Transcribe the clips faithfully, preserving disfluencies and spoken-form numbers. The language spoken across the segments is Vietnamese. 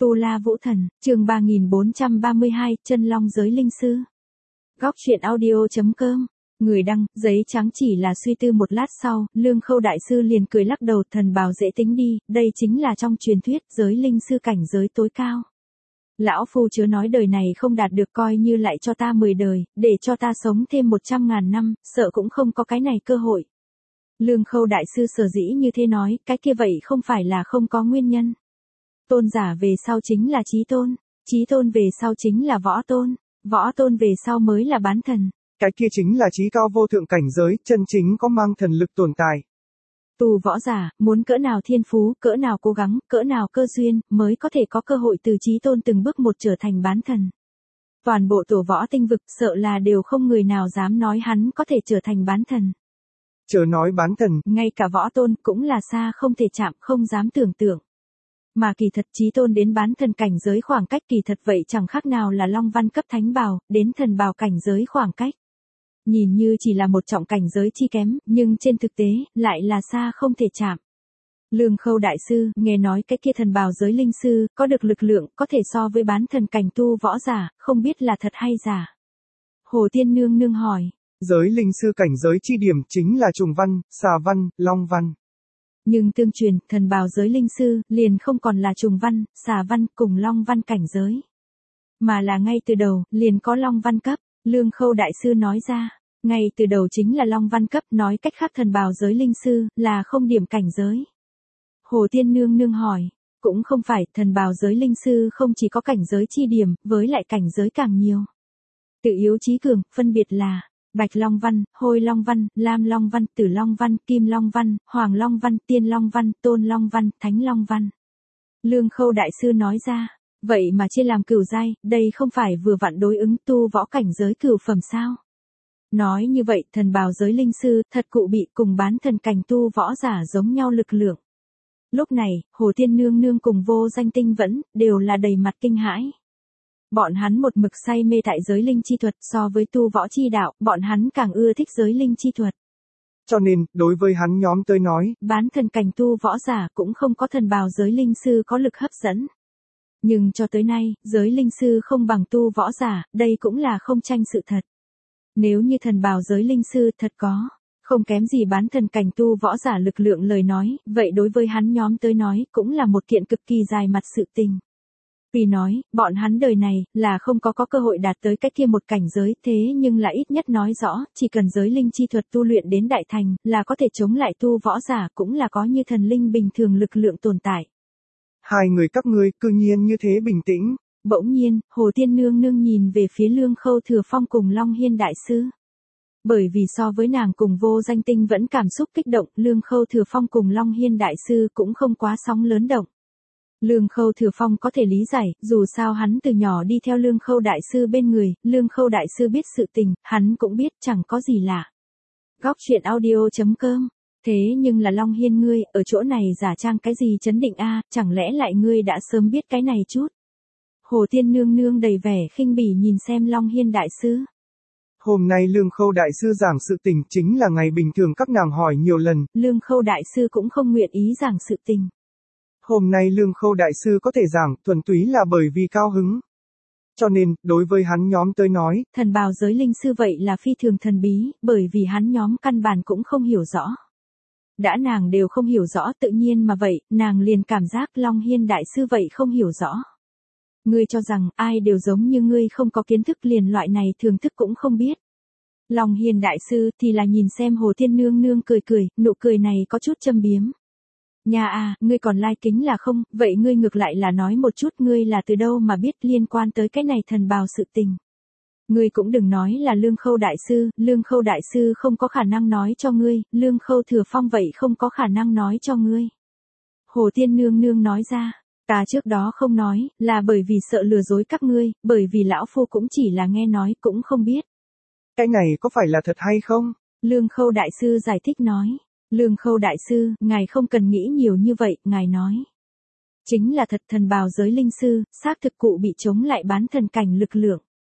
Tu La Vũ Thần, chương ba nghìn bốn trăm ba mươi hai, Chân Long Giới Linh Sư. Góc truyện audio chấm com. Người đăng, giấy trắng chỉ là suy tư một lát sau, Lương Khâu đại sư liền cười lắc đầu, thần bào dễ tính đi, đây chính là trong truyền thuyết giới linh sư cảnh giới tối cao. Lão phu chớ nói đời này không đạt được, coi như lại cho ta mười đời, để cho ta sống thêm một trăm ngàn năm, sợ cũng không có cái này cơ hội. Lương Khâu đại sư sở dĩ như thế nói, cái kia vậy không phải là không có nguyên nhân. Tôn giả về sau chính là chí tôn, chí tôn về sau chính là võ tôn, võ tôn về sau mới là bán thần. Cái kia chính là chí cao vô thượng cảnh giới, chân chính có mang thần lực tồn tại. Tu võ giả, muốn cỡ nào thiên phú, cỡ nào cố gắng, cỡ nào cơ duyên, mới có thể có cơ hội từ chí tôn từng bước một trở thành bán thần. Toàn bộ tổ võ tinh vực sợ là đều không người nào dám nói hắn có thể trở thành bán thần. Chớ nói bán thần, ngay cả võ tôn cũng là xa không thể chạm, không dám tưởng tượng. Mà kỳ thật chí tôn đến bán thần cảnh giới khoảng cách kỳ thật vậy chẳng khác nào là long văn cấp thánh bào, đến thần bào cảnh giới khoảng cách. Nhìn như chỉ là một trọng cảnh giới chi kém, nhưng trên thực tế, lại là xa không thể chạm. Lương Khâu đại sư, nghe nói cái kia thần bào giới linh sư, có được lực lượng, có thể so với bán thần cảnh tu võ giả, không biết là thật hay giả. Hồ Tiên Nương Nương hỏi. Giới linh sư cảnh giới chi điểm chính là trùng văn, xà văn, long văn. Nhưng tương truyền, thần bào giới linh sư, liền không còn là trùng văn, xà văn cùng long văn cảnh giới. Mà là ngay từ đầu, liền có long văn cấp, Lương Khâu đại sư nói ra. Ngay từ đầu chính là long văn cấp, nói cách khác thần bào giới linh sư, là không điểm cảnh giới. Hồ Tiên Nương Nương hỏi, cũng không phải, thần bào giới linh sư không chỉ có cảnh giới chi điểm, với lại cảnh giới càng nhiều. Tự yếu chí cường, phân biệt là Bạch Long Văn, Hôi Long Văn, Lam Long Văn, Tử Long Văn, Kim Long Văn, Hoàng Long Văn, Tiên Long Văn, Tôn Long Văn, Thánh Long Văn. Lương Khâu đại sư nói ra, vậy mà chia làm cửu giai, đây không phải vừa vặn đối ứng tu võ cảnh giới cửu phẩm sao? Nói như vậy, thần bào giới linh sư, thật cụ bị cùng bán thần cảnh tu võ giả giống nhau lực lượng. Lúc này, Hồ Tiên Nương Nương cùng Vô Danh Tinh Vẫn, đều là đầy mặt kinh hãi. Bọn hắn một mực say mê tại giới linh chi thuật, so với tu võ chi đạo, bọn hắn càng ưa thích giới linh chi thuật. Cho nên, đối với hắn nhóm tới nói, bán thần cảnh tu võ giả cũng không có thần bào giới linh sư có lực hấp dẫn. Nhưng cho tới nay, giới linh sư không bằng tu võ giả, đây cũng là không tranh sự thật. Nếu như thần bào giới linh sư thật có, không kém gì bán thần cảnh tu võ giả lực lượng lời nói, vậy đối với hắn nhóm tới nói, cũng là một kiện cực kỳ dài mặt sự tình. Vì nói, bọn hắn đời này, là không có có cơ hội đạt tới cách kia một cảnh giới, thế nhưng là ít nhất nói rõ, chỉ cần giới linh chi thuật tu luyện đến đại thành, là có thể chống lại tu võ giả, cũng là có như thần linh bình thường lực lượng tồn tại. Hai người các ngươi, cư nhiên như thế bình tĩnh. Bỗng nhiên, Hồ Tiên Nương Nương nhìn về phía Lương Khâu Thừa Phong cùng Long Hiên đại sư. Bởi vì so với nàng cùng Vô Danh Tinh vẫn cảm xúc kích động, Lương Khâu Thừa Phong cùng Long Hiên đại sư cũng không quá sóng lớn động. Lương Khâu Thừa Phong có thể lý giải, dù sao hắn từ nhỏ đi theo Lương Khâu đại sư bên người, Lương Khâu đại sư biết sự tình, hắn cũng biết chẳng có gì lạ. Góc truyện audio chấm com. Thế nhưng là Long Hiên ngươi, ở chỗ này giả trang cái gì chấn định a, chẳng lẽ lại ngươi đã sớm biết cái này chút? Hồ Tiên Nương Nương đầy vẻ khinh bỉ nhìn xem Long Hiên đại sư. Hôm nay Lương Khâu đại sư giảng sự tình chính là ngày bình thường các nàng hỏi nhiều lần. Lương Khâu đại sư cũng không nguyện ý giảng sự tình. Hôm nay Lương Khâu đại sư có thể giảng, thuần túy là bởi vì cao hứng. Cho nên, đối với hắn nhóm tới nói, thần bào giới linh sư vậy là phi thường thần bí, bởi vì hắn nhóm căn bản cũng không hiểu rõ. Đã nàng đều không hiểu rõ tự nhiên mà vậy, nàng liền cảm giác Long Hiên đại sư vậy không hiểu rõ. Ngươi cho rằng ai đều giống như ngươi không có kiến thức liền loại này thường thức cũng không biết. Long Hiên đại sư thì là nhìn xem Hồ Tiên Nương Nương cười cười, nụ cười này có chút châm biếm. Nhà à, ngươi còn lai kính là không, vậy ngươi ngược lại là nói một chút ngươi là từ đâu mà biết liên quan tới cái này thần bào sự tình. Ngươi cũng đừng nói là Lương Khâu đại sư, Lương Khâu đại sư không có khả năng nói cho ngươi, Lương Khâu Thừa Phong vậy không có khả năng nói cho ngươi. Hồ Tiên Nương Nương nói ra, ta trước đó không nói, là bởi vì sợ lừa dối các ngươi, bởi vì lão phu cũng chỉ là nghe nói cũng không biết. Cái này có phải là thật hay không? Lương Khâu đại sư giải thích nói. Lương Khâu đại sư, ngài không cần nghĩ nhiều như vậy, ngài nói. Chính là thật thần bào giới linh sư, xác thực cụ bị chống lại bán thần cảnh lực lượng.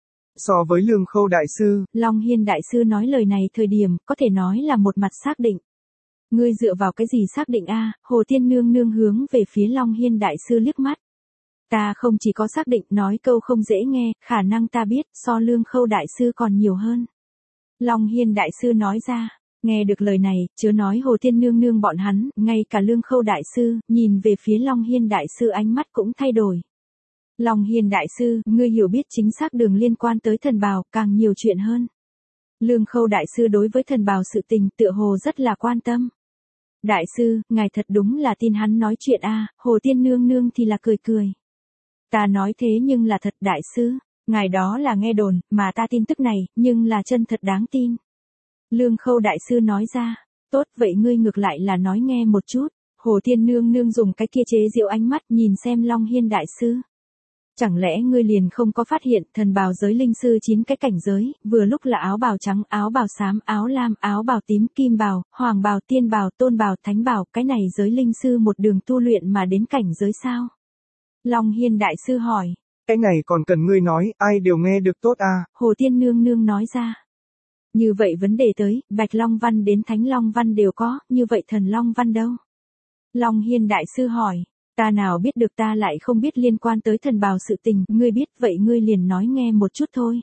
So với Lương Khâu đại sư, Long Hiên đại sư nói lời này thời điểm, có thể nói là một mặt xác định. Ngươi dựa vào cái gì xác định a? Hồ Tiên Nương Nương hướng về phía Long Hiên đại sư liếc mắt. Ta không chỉ có xác định nói câu không dễ nghe, khả năng ta biết so Lương Khâu đại sư còn nhiều hơn. Long Hiên đại sư nói ra. Nghe được lời này, chớ nói Hồ Tiên Nương Nương bọn hắn, ngay cả Lương Khâu đại sư, nhìn về phía Long Hiên đại sư ánh mắt cũng thay đổi. Long Hiên đại sư, ngươi hiểu biết chính xác đường liên quan tới thần bào, càng nhiều chuyện hơn. Lương Khâu đại sư đối với thần bào sự tình tựa hồ rất là quan tâm. Đại sư, ngài thật đúng là tin hắn nói chuyện a, à, Hồ Tiên Nương Nương thì là cười cười. Ta nói thế nhưng là thật đại sư, ngài đó là nghe đồn, mà ta tin tức này, nhưng là chân thật đáng tin. Lương Khâu đại sư nói ra, tốt vậy ngươi ngược lại là nói nghe một chút. Hồ Tiên Nương Nương dùng cái kia chế giễu ánh mắt nhìn xem Long Hiên đại sư. Chẳng lẽ ngươi liền không có phát hiện thần bào giới linh sư chín cái cảnh giới, vừa lúc là áo bào trắng, áo bào xám, áo lam, áo bào tím, kim bào, hoàng bào, tiên bào, tôn bào, thánh bào, cái này giới linh sư một đường tu luyện mà đến cảnh giới sao? Long Hiên đại sư hỏi. Cái này còn cần ngươi nói, ai đều nghe được tốt à? Hồ Tiên Nương Nương nói ra. Như vậy vấn đề tới, Bạch Long Văn đến Thánh Long Văn đều có, như vậy Thần Long Văn đâu? Long Hiên đại sư hỏi. Ta nào biết được, ta lại không biết liên quan tới thần bào sự tình, ngươi biết vậy ngươi liền nói nghe một chút thôi.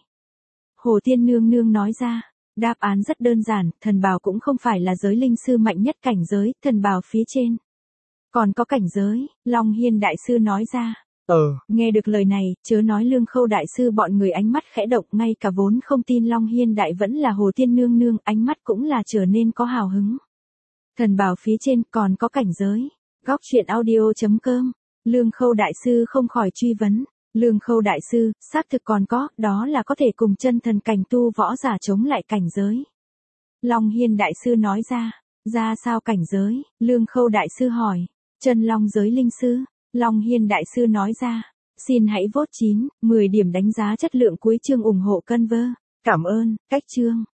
Hồ Tiên Nương Nương nói ra, đáp án rất đơn giản, thần bào cũng không phải là giới linh sư mạnh nhất cảnh giới, thần bào phía trên. Còn có cảnh giới, Long Hiên đại sư nói ra. Ờ. Nghe được lời này, chớ nói Lương Khâu đại sư bọn người ánh mắt khẽ động, ngay cả vốn không tin Long Hiên đại vẫn là Hồ Tiên Nương Nương, ánh mắt cũng là trở nên có hào hứng. Thần bào phía trên còn có cảnh giới. Góc truyện audio chấm com. Lương Khâu đại sư không khỏi truy vấn. Lương Khâu đại sư, xác thực còn có, đó là có thể cùng chân thần cảnh tu võ giả chống lại cảnh giới. Long Hiên đại sư nói ra. Ra sao cảnh giới? Lương Khâu đại sư hỏi. Chân long giới linh sư. Long Hiên đại sư nói ra. Xin hãy vote chín, mười điểm đánh giá chất lượng cuối chương ủng hộ Conver. Cảm ơn, cách chương.